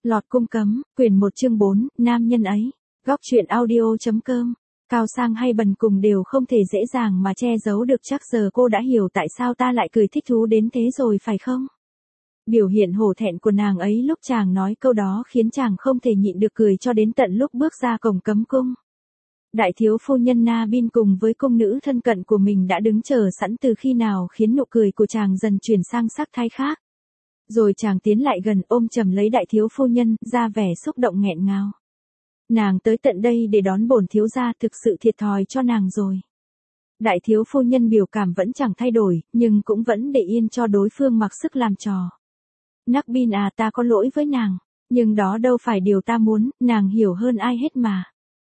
Lọt cung cấm, quyển 1 chương 4, nam nhân ấy. Góc truyện audio.com. Cao sang hay bần cùng đều không thể dễ dàng mà che giấu được, chắc giờ cô đã hiểu tại sao ta lại cười thích thú đến thế rồi phải không? Biểu hiện hổ thẹn của nàng ấy lúc chàng nói câu đó khiến chàng không thể nhịn được cười cho đến tận lúc bước ra cổng cấm cung. Đại thiếu phu nhân Na Bin cùng với cung nữ thân cận của mình đã đứng chờ sẵn từ khi nào khiến nụ cười của chàng dần chuyển sang sắc thái khác. Rồi chàng tiến lại gần ôm chầm lấy đại thiếu phu nhân, ra vẻ xúc động nghẹn ngào. Nàng tới tận đây để đón bổn thiếu gia, thực sự thiệt thòi cho nàng rồi. Đại thiếu phu nhân biểu cảm vẫn chẳng thay đổi, nhưng cũng vẫn để yên cho đối phương mặc sức làm trò. Nắc Bin à, ta có lỗi với nàng, nhưng đó đâu phải điều ta muốn, nàng hiểu hơn ai hết mà.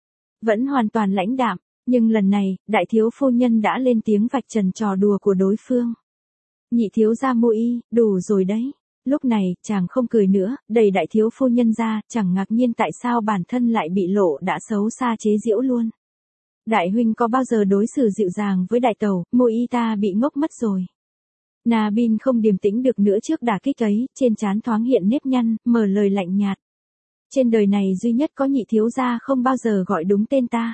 Vẫn hoàn toàn lãnh đạm, nhưng lần này, đại thiếu phu nhân đã lên tiếng vạch trần trò đùa của đối phương. Nhị thiếu gia Mu'i, đủ rồi đấy. Lúc này, chàng không cười nữa, đẩy đại thiếu phu nhân ra, chẳng ngạc nhiên tại sao bản thân lại bị lộ đã xấu xa chế giễu luôn. Đại huynh có bao giờ đối xử dịu dàng với đại tẩu, Mu'i ta bị ngốc mất rồi. Na Bin không điềm tĩnh được nữa trước đả kích ấy, trên trán thoáng hiện nếp nhăn, mở lời lạnh nhạt. Trên đời này duy nhất có nhị thiếu gia không bao giờ gọi đúng tên ta.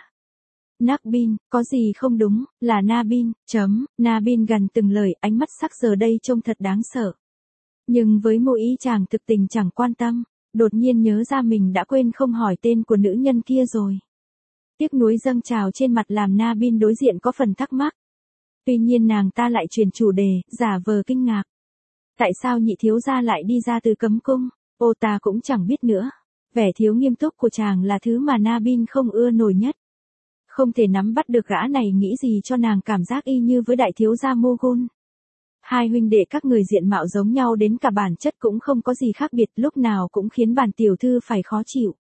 Nắc Bin, có gì không đúng, là Na Bin, Na Bin gần từng lời, ánh mắt sắc giờ đây trông thật đáng sợ. Nhưng với Mu'i chàng thực tình chẳng quan tâm, đột nhiên nhớ ra mình đã quên không hỏi tên của nữ nhân kia rồi. Tiếc nuối dâng trào trên mặt làm Na Bin đối diện có phần thắc mắc. Tuy nhiên nàng ta lại chuyển chủ đề, giả vờ kinh ngạc. Tại sao nhị thiếu gia lại đi ra từ cấm cung? Ô, ta cũng chẳng biết nữa. Vẻ thiếu nghiêm túc của chàng là thứ mà Na Bin không ưa nổi nhất. Không thể nắm bắt được gã này nghĩ gì cho nàng cảm giác y như với đại thiếu gia Mogun. Hai huynh đệ các người diện mạo giống nhau đến cả bản chất cũng không có gì khác biệt, lúc nào cũng khiến bản tiểu thư phải khó chịu.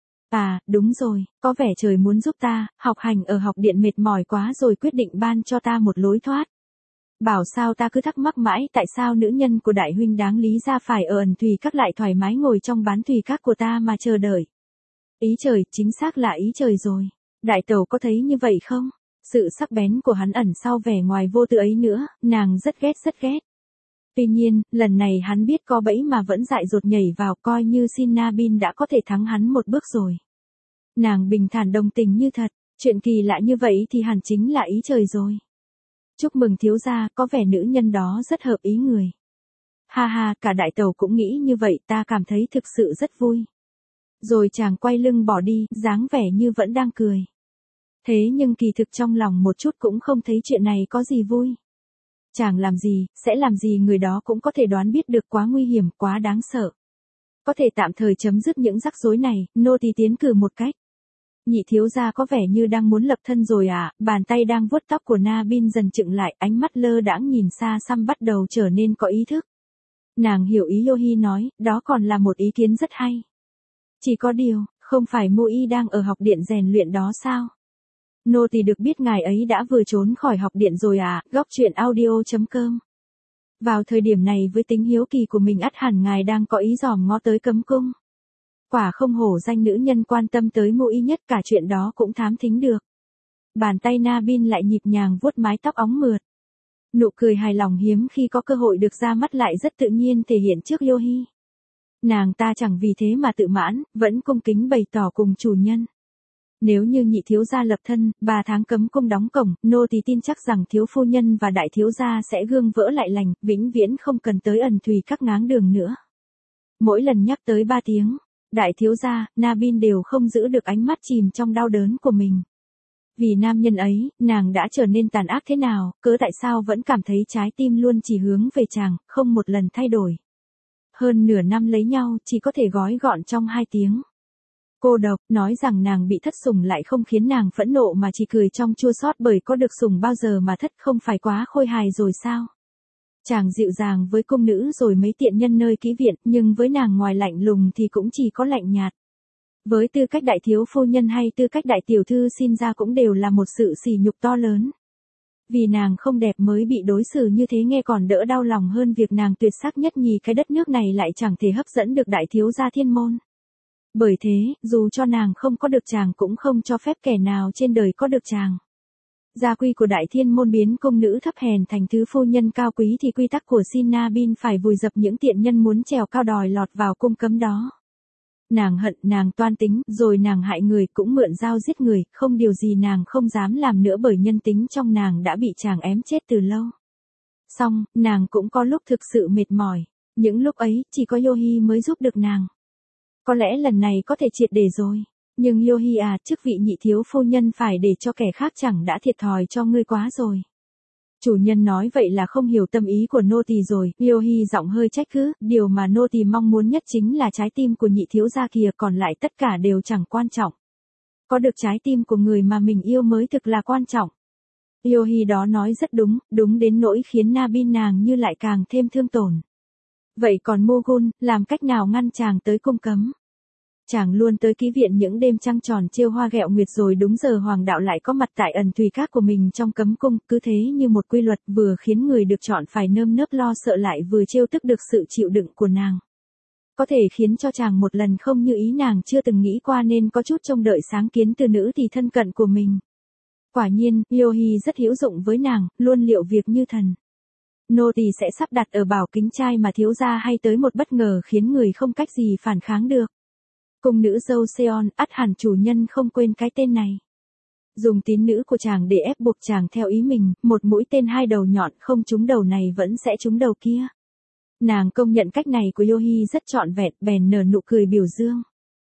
À, đúng rồi, có vẻ trời muốn giúp ta, học hành ở học điện mệt mỏi quá rồi quyết định ban cho ta một lối thoát. Bảo sao ta cứ thắc mắc mãi tại sao nữ nhân của đại huynh đáng lý ra phải ở ẩn thùy các lại thoải mái ngồi trong bán thùy các của ta mà chờ đợi. Ý trời, chính xác là ý trời rồi. Đại tẩu có thấy như vậy không? Sự sắc bén của hắn ẩn sau vẻ ngoài vô tư ấy nữa, nàng rất ghét. Tuy nhiên, lần này hắn biết có bẫy mà vẫn dại dột nhảy vào, coi như xin Na Bin đã có thể thắng hắn một bước rồi. Nàng bình thản đồng tình như thật, chuyện kỳ lạ như vậy thì hẳn chính là ý trời rồi. Chúc mừng thiếu gia, có vẻ nữ nhân đó rất hợp ý người. Ha ha, cả đại tẩu cũng nghĩ như vậy, ta cảm thấy thực sự rất vui. Rồi chàng quay lưng bỏ đi, dáng vẻ như vẫn đang cười. Thế nhưng kỳ thực trong lòng một chút cũng không thấy chuyện này có gì vui. Chàng làm gì, sẽ làm gì người đó cũng có thể đoán biết được, quá nguy hiểm, quá đáng sợ. Có thể tạm thời chấm dứt những rắc rối này, nô tỳ tiến cử một cách. Nhị thiếu gia có vẻ như đang muốn lập thân rồi à, bàn tay đang vuốt tóc của Na Bin dần chững lại, ánh mắt lơ đãng nhìn xa xăm bắt đầu trở nên có ý thức. Nàng hiểu ý Yohi nói, đó còn là một ý kiến rất hay. Chỉ có điều, không phải Mu'i đang ở học điện rèn luyện đó sao? Nô tỳ được biết ngài ấy đã vừa trốn khỏi học điện rồi à, góc truyện audio.com. Vào thời điểm này với tính hiếu kỳ của mình ắt hẳn ngài đang có ý dòm ngó tới cấm cung. Quả không hổ danh nữ nhân quan tâm tới Mu'i nhất, cả chuyện đó cũng thám thính được. Bàn tay Na Bin lại nhịp nhàng vuốt mái tóc óng mượt. Nụ cười hài lòng hiếm khi có cơ hội được ra mắt lại rất tự nhiên thể hiện trước Yohi. Nàng ta chẳng vì thế mà tự mãn, vẫn cung kính bày tỏ cùng chủ nhân. Nếu như nhị thiếu gia lập thân, 3 tháng cấm cung đóng cổng, nô tỳ tin chắc rằng thiếu phu nhân và đại thiếu gia sẽ gương vỡ lại lành, vĩnh viễn không cần tới ẩn thùy các ngáng đường nữa. Mỗi lần nhắc tới 3 tiếng, đại thiếu gia, Na Bin đều không giữ được ánh mắt chìm trong đau đớn của mình. Vì nam nhân ấy, nàng đã trở nên tàn ác thế nào, cớ tại sao vẫn cảm thấy trái tim luôn chỉ hướng về chàng, không một lần thay đổi. Hơn nửa năm lấy nhau, chỉ có thể gói gọn trong 2 tiếng. Cô độc, nói rằng nàng bị thất sủng lại không khiến nàng phẫn nộ mà chỉ cười trong chua xót bởi có được sủng bao giờ mà thất, không phải quá khôi hài rồi sao? Chàng dịu dàng với cung nữ rồi mấy tiện nhân nơi kỹ viện, nhưng với nàng ngoài lạnh lùng thì cũng chỉ có lạnh nhạt. Với tư cách đại thiếu phu nhân hay tư cách đại tiểu thư sinh ra cũng đều là một sự sỉ nhục to lớn. Vì nàng không đẹp mới bị đối xử như thế nghe còn đỡ đau lòng hơn việc nàng tuyệt sắc nhất nhì cái đất nước này lại chẳng thể hấp dẫn được đại thiếu gia thiên môn. Bởi thế, dù cho nàng không có được chàng cũng không cho phép kẻ nào trên đời có được chàng. Gia quy của đại thiên môn biến cung nữ thấp hèn thành thứ phu nhân cao quý thì quy tắc của Sin Na Bin phải vùi dập những tiện nhân muốn trèo cao đòi lọt vào cung cấm đó. Nàng hận, nàng toan tính, rồi nàng hại người, cũng mượn dao giết người, không điều gì nàng không dám làm nữa bởi nhân tính trong nàng đã bị chàng ém chết từ lâu. Xong, nàng cũng có lúc thực sự mệt mỏi. Những lúc ấy, chỉ có Yohi mới giúp được nàng. Có lẽ lần này có thể triệt để rồi. Nhưng Yohi à, chức vị nhị thiếu phu nhân phải để cho kẻ khác chẳng đã thiệt thòi cho ngươi quá rồi. Chủ nhân nói vậy là không hiểu tâm ý của nô tỳ rồi. Yohi giọng hơi trách cứ, điều mà nô tỳ mong muốn nhất chính là trái tim của nhị thiếu gia kìa, còn lại tất cả đều chẳng quan trọng. Có được trái tim của người mà mình yêu mới thực là quan trọng. Yohi đó nói rất đúng, đúng đến nỗi khiến Nabin nàng như lại càng thêm thương tổn. Vậy còn Mughun, làm cách nào ngăn chàng tới cung cấm? Chàng luôn tới ký viện những đêm trăng tròn trêu hoa ghẹo nguyệt, rồi đúng giờ hoàng đạo lại có mặt tại ẩn thùy các của mình trong cấm cung, cứ thế như một quy luật, vừa khiến người được chọn phải nơm nớp lo sợ, lại vừa trêu tức được sự chịu đựng của nàng. Có thể khiến cho chàng một lần không như ý nàng chưa từng nghĩ qua, nên có chút trông đợi sáng kiến từ nữ thì thân cận của mình. Quả nhiên, Yohi rất hữu dụng với nàng, luôn liệu việc như thần. Nô tỳ sẽ sắp đặt ở bảo kính trai mà thiếu gia hay tới một bất ngờ khiến người không cách gì phản kháng được. Cung nữ dâu Seon, ắt hẳn chủ nhân không quên cái tên này. Dùng tín nữ của chàng để ép buộc chàng theo ý mình, một mũi tên hai đầu nhọn, không trúng đầu này vẫn sẽ trúng đầu kia. Nàng công nhận cách này của Yohi rất trọn vẹn, bèn nở nụ cười biểu dương.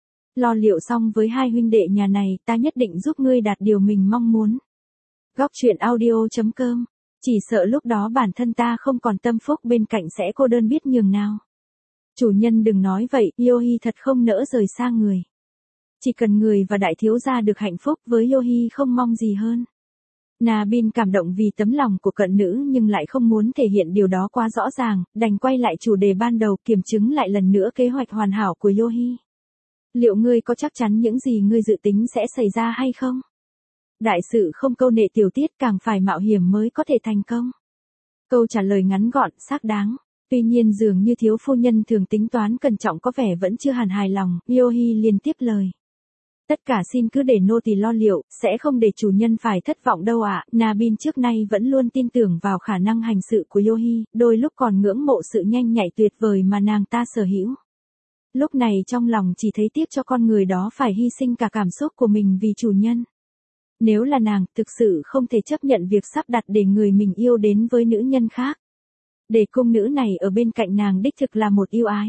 Lo liệu xong với hai huynh đệ nhà này, ta nhất định giúp ngươi đạt điều mình mong muốn. Góc truyện audio.com. Chỉ sợ lúc đó bản thân ta không còn tâm phúc bên cạnh sẽ cô đơn biết nhường nào. Chủ nhân đừng nói vậy, Yohi thật không nỡ rời xa người. Chỉ cần người và đại thiếu gia được hạnh phúc, với Yohi không mong gì hơn. Nabin cảm động vì tấm lòng của cận nữ nhưng lại không muốn thể hiện điều đó quá rõ ràng, đành quay lại chủ đề ban đầu, kiểm chứng lại lần nữa kế hoạch hoàn hảo của Yohi. Liệu ngươi có chắc chắn những gì ngươi dự tính sẽ xảy ra hay không? Đại sự không câu nệ tiểu tiết, càng phải mạo hiểm mới có thể thành công. Câu trả lời ngắn gọn, xác đáng. Tuy nhiên dường như thiếu phu nhân thường tính toán cẩn trọng có vẻ vẫn chưa hẳn hài lòng, Yohi liền tiếp lời. Tất cả xin cứ để nô tỳ lo liệu, sẽ không để chủ nhân phải thất vọng đâu ạ. Nabin trước nay vẫn luôn tin tưởng vào khả năng hành sự của Yohi, đôi lúc còn ngưỡng mộ sự nhanh nhạy tuyệt vời mà nàng ta sở hữu. Lúc này trong lòng chỉ thấy tiếc cho con người đó phải hy sinh cả cảm xúc của mình vì chủ nhân. Nếu là nàng, thực sự không thể chấp nhận việc sắp đặt để người mình yêu đến với nữ nhân khác. Để cung nữ này ở bên cạnh nàng đích thực là một ưu ái.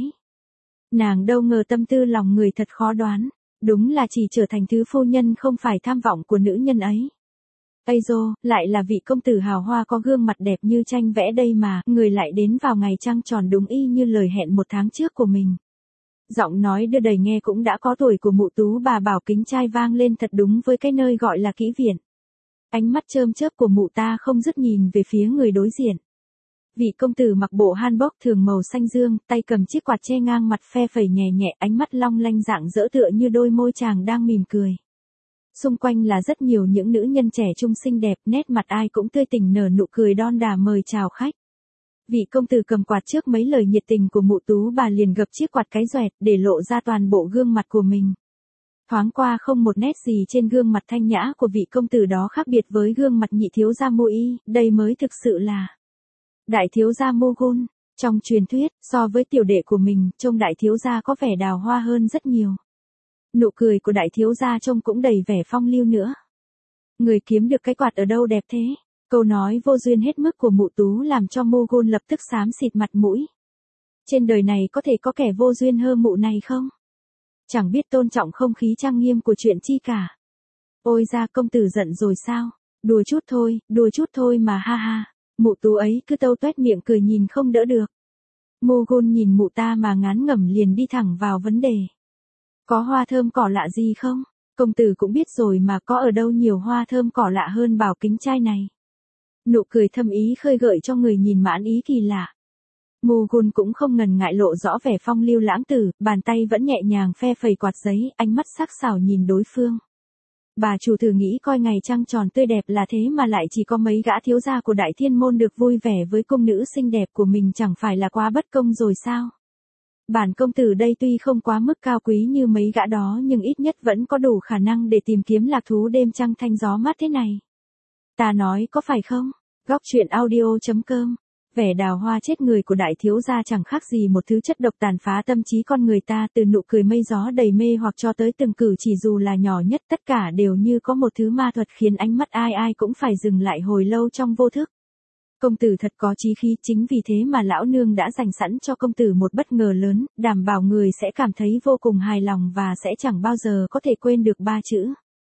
Nàng đâu ngờ tâm tư lòng người thật khó đoán. Đúng là chỉ trở thành thứ phu nhân không phải tham vọng của nữ nhân ấy. Ây dô, lại là vị công tử hào hoa có gương mặt đẹp như tranh vẽ đây mà, người lại đến vào ngày trăng tròn đúng y như lời hẹn một tháng trước của mình. Giọng nói đưa đầy nghe cũng đã có tuổi của mụ tú bà bảo kính trai vang lên thật đúng với cái nơi gọi là kỹ viện. Ánh mắt chớm chớp của mụ ta không dứt nhìn về phía người đối diện. Vị công tử mặc bộ hanbok thường màu xanh dương, tay cầm chiếc quạt che ngang mặt phe phẩy nhẹ nhẹ, ánh mắt long lanh rạng rỡ tựa như đôi môi chàng đang mỉm cười. Xung quanh là rất nhiều những nữ nhân trẻ trung xinh đẹp, nét mặt ai cũng tươi tỉnh nở nụ cười đon đả mời chào khách. Vị công tử cầm quạt trước mấy lời nhiệt tình của mụ tú bà liền gập chiếc quạt cái xoẹt để lộ ra toàn bộ gương mặt của mình. Thoáng qua không một nét gì trên gương mặt thanh nhã của vị công tử đó khác biệt với gương mặt nhị thiếu gia Mui, đây mới thực sự là đại thiếu gia Mughun. Trong truyền thuyết, so với tiểu đệ của mình, trông đại thiếu gia có vẻ đào hoa hơn rất nhiều. Nụ cười của đại thiếu gia trông cũng đầy vẻ phong lưu nữa. Người kiếm được cái quạt ở đâu đẹp thế? Câu nói vô duyên hết mức của mụ tú làm cho Mughun lập tức xám xịt mặt mũi. Trên đời này có thể có kẻ vô duyên hơn mụ này không? Chẳng biết tôn trọng không khí trang nghiêm của chuyện chi cả. Ôi ra công tử giận rồi sao? Đùa chút thôi mà ha ha. Mụ tú ấy cứ tâu tuét miệng cười nhìn không đỡ được. Mughun nhìn mụ ta mà ngán ngẩm liền đi thẳng vào vấn đề. Có hoa thơm cỏ lạ gì không? Công tử cũng biết rồi mà, có ở đâu nhiều hoa thơm cỏ lạ hơn bảo kính trai này. Nụ cười thâm ý khơi gợi cho người nhìn mãn ý kỳ lạ. Mughun cũng không ngần ngại lộ rõ vẻ phong lưu lãng tử, bàn tay vẫn nhẹ nhàng phe phẩy quạt giấy, ánh mắt sắc sảo nhìn đối phương. Bà chủ thử nghĩ coi ngày trăng tròn tươi đẹp là thế mà lại chỉ có mấy gã thiếu gia của đại thiên môn được vui vẻ với cung nữ xinh đẹp của mình, chẳng phải là quá bất công rồi sao? Bản công tử đây tuy không quá mức cao quý như mấy gã đó nhưng ít nhất vẫn có đủ khả năng để tìm kiếm lạc thú đêm trăng thanh gió mát thế này. Ta nói có phải không? Góc truyện audio.com Vẻ đào hoa chết người của đại thiếu gia chẳng khác gì một thứ chất độc tàn phá tâm trí con người ta, từ nụ cười mây gió đầy mê hoặc cho tới từng cử chỉ dù là nhỏ nhất, tất cả đều như có một thứ ma thuật khiến ánh mắt ai ai cũng phải dừng lại hồi lâu trong vô thức. Công tử thật có chí khí, chính vì thế mà lão nương đã dành sẵn cho công tử một bất ngờ lớn, đảm bảo người sẽ cảm thấy vô cùng hài lòng và sẽ chẳng bao giờ có thể quên được ba chữ.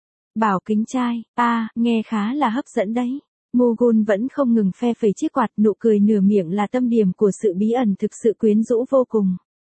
Bảo kính trai, nghe khá là hấp dẫn đấy. Mughun vẫn không ngừng phe phẩy chiếc quạt, nụ cười nửa miệng là tâm điểm của sự bí ẩn thực sự quyến rũ vô cùng.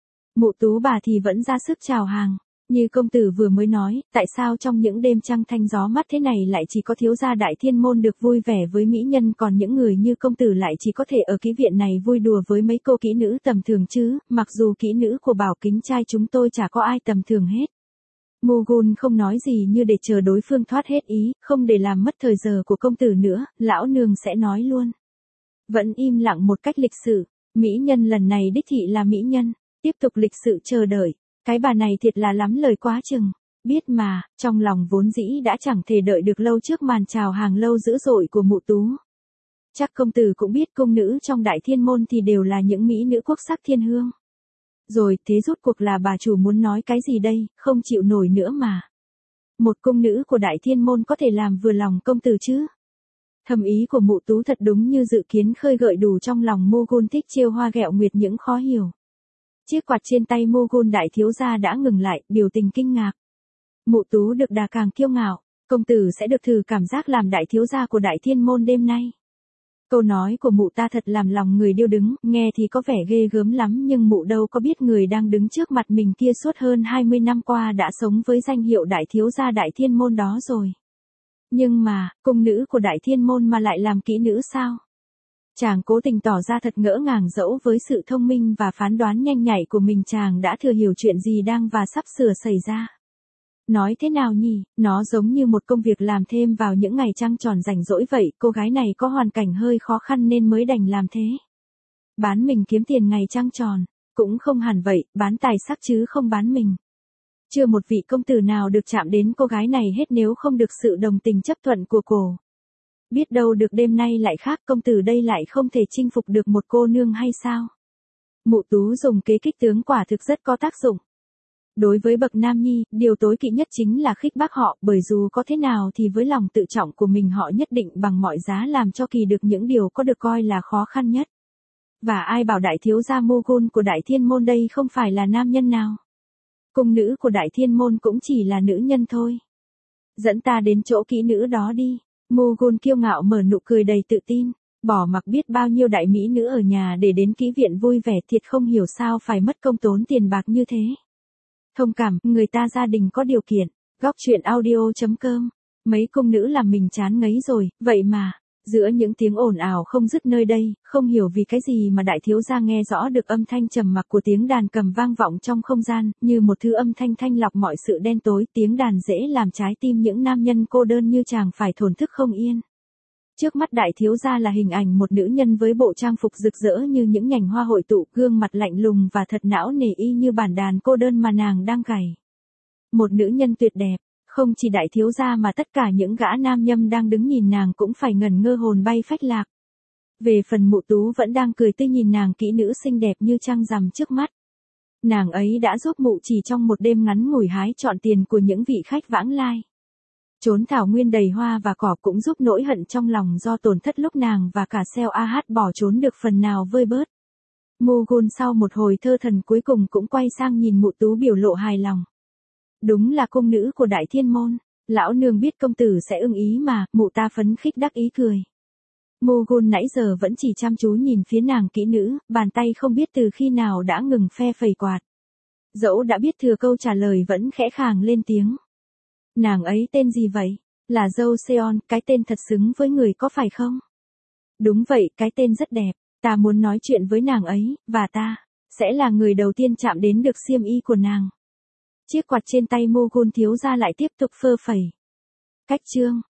Mụ Tú bà thì vẫn ra sức chào hàng. Như công tử vừa mới nói, tại sao trong những đêm trăng thanh gió mát thế này lại chỉ có thiếu gia Đại Thiên môn được vui vẻ với mỹ nhân, còn những người như công tử lại chỉ có thể ở kỹ viện này vui đùa với mấy cô kỹ nữ tầm thường chứ, mặc dù kỹ nữ của Bảo kính trai chúng tôi chả có ai tầm thường hết. Mughun không nói gì như để chờ đối phương thoát hết ý, không để làm mất thời giờ của công tử nữa, lão nương sẽ nói luôn. Vẫn im lặng một cách lịch sự, mỹ nhân lần này đích thị là mỹ nhân, tiếp tục lịch sự chờ đợi. Cái bà này thiệt là lắm lời quá chừng. Biết mà, trong lòng vốn dĩ đã chẳng thể đợi được lâu trước màn chào hàng lâu dữ dội của mụ Tú. Chắc công tử cũng biết cung nữ trong Đại Thiên môn thì đều là những mỹ nữ quốc sắc thiên hương. Rồi, thế rốt cuộc là bà chủ muốn nói cái gì đây, không chịu nổi nữa mà. Một cung nữ của Đại Thiên môn có thể làm vừa lòng công tử chứ? Thầm ý của mụ Tú thật đúng như dự kiến, khơi gợi đủ trong lòng Mughun thích trêu hoa ghẹo nguyệt những khó hiểu. Chiếc quạt trên tay Mughun đại thiếu gia đã ngừng lại, biểu tình kinh ngạc. Mụ Tú được đà càng kiêu ngạo, công tử sẽ được thử cảm giác làm đại thiếu gia của Đại Thiên môn đêm nay. Câu nói của mụ ta thật làm lòng người điêu đứng, nghe thì có vẻ ghê gớm lắm nhưng mụ đâu có biết người đang đứng trước mặt mình kia suốt hơn 20 năm qua đã sống với danh hiệu đại thiếu gia Đại Thiên môn đó rồi. Nhưng mà, cung nữ của Đại Thiên môn mà lại làm kỹ nữ sao? Chàng cố tình tỏ ra thật ngỡ ngàng, dẫu với sự thông minh và phán đoán nhanh nhạy của mình chàng đã thừa hiểu chuyện gì đang và sắp sửa xảy ra. Nói thế nào nhỉ, nó giống như một công việc làm thêm vào những ngày trăng tròn rảnh rỗi vậy, cô gái này có hoàn cảnh hơi khó khăn nên mới đành làm thế. Bán mình kiếm tiền ngày trăng tròn, cũng không hẳn vậy, bán tài sắc chứ không bán mình. Chưa một vị công tử nào được chạm đến cô gái này hết nếu không được sự đồng tình chấp thuận của cổ. Biết đâu được đêm nay lại khác, công tử đây lại không thể chinh phục được một cô nương hay sao? Mụ Tú dùng kế kích tướng quả thực rất có tác dụng. Đối với bậc nam nhi, điều tối kỵ nhất chính là khích bác họ, bởi dù có thế nào thì với lòng tự trọng của mình họ nhất định bằng mọi giá làm cho kỳ được những điều có được coi là khó khăn nhất. Và ai bảo đại thiếu gia Mughun của Đại Thiên môn đây không phải là nam nhân nào? Cung nữ của Đại Thiên môn cũng chỉ là nữ nhân thôi. Dẫn ta đến chỗ kỹ nữ đó đi. Mughun kiêu ngạo mở nụ cười đầy tự tin, bỏ mặc biết bao nhiêu đại mỹ nữ ở nhà để đến kỹ viện vui vẻ, thiệt không hiểu sao phải mất công tốn tiền bạc như thế. Thông cảm, người ta gia đình có điều kiện. Góc truyện audio.com. Mấy cung nữ làm mình chán ngấy rồi, vậy mà, giữa những tiếng ồn ào không dứt nơi đây, không hiểu vì cái gì mà đại thiếu gia nghe rõ được âm thanh trầm mặc của tiếng đàn cầm vang vọng trong không gian, như một thứ âm thanh thanh lọc mọi sự đen tối, tiếng đàn dễ làm trái tim những nam nhân cô đơn như chàng phải thổn thức không yên. Trước mắt đại thiếu gia là hình ảnh một nữ nhân với bộ trang phục rực rỡ như những nhành hoa hội tụ, gương mặt lạnh lùng và thật não nề y như bản đàn cô đơn mà nàng đang gảy. Một nữ nhân tuyệt đẹp, không chỉ đại thiếu gia mà tất cả những gã nam nhâm đang đứng nhìn nàng cũng phải ngẩn ngơ hồn bay phách lạc. Về phần mụ Tú vẫn đang cười tươi nhìn nàng kỹ nữ xinh đẹp như trăng rằm trước mắt. Nàng ấy đã giúp mụ chỉ trong một đêm ngắn ngủi hái trọn tiền của những vị khách vãng lai. Chốn thảo nguyên đầy hoa và cỏ cũng giúp nỗi hận trong lòng do tổn thất lúc nàng và cả Seo AH bỏ trốn được phần nào vơi bớt. Mughun sau một hồi thơ thần cuối cùng cũng quay sang nhìn mụ Tú biểu lộ hài lòng. Đúng là cung nữ của Đại Thiên môn, lão nương biết công tử sẽ ưng ý mà, mụ ta phấn khích đắc ý cười. Mughun nãy giờ vẫn chỉ chăm chú nhìn phía nàng kỹ nữ, bàn tay không biết từ khi nào đã ngừng phe phẩy quạt. Dẫu đã biết thừa câu trả lời vẫn khẽ khàng lên tiếng. Nàng ấy tên gì vậy? Là dâu Seon, cái tên thật xứng với người có phải không? Đúng vậy, cái tên rất đẹp, ta muốn nói chuyện với nàng ấy, và ta sẽ là người đầu tiên chạm đến được xiêm y của nàng. Chiếc quạt trên tay Mughun thiếu gia lại tiếp tục phơ phẩy. Cách chương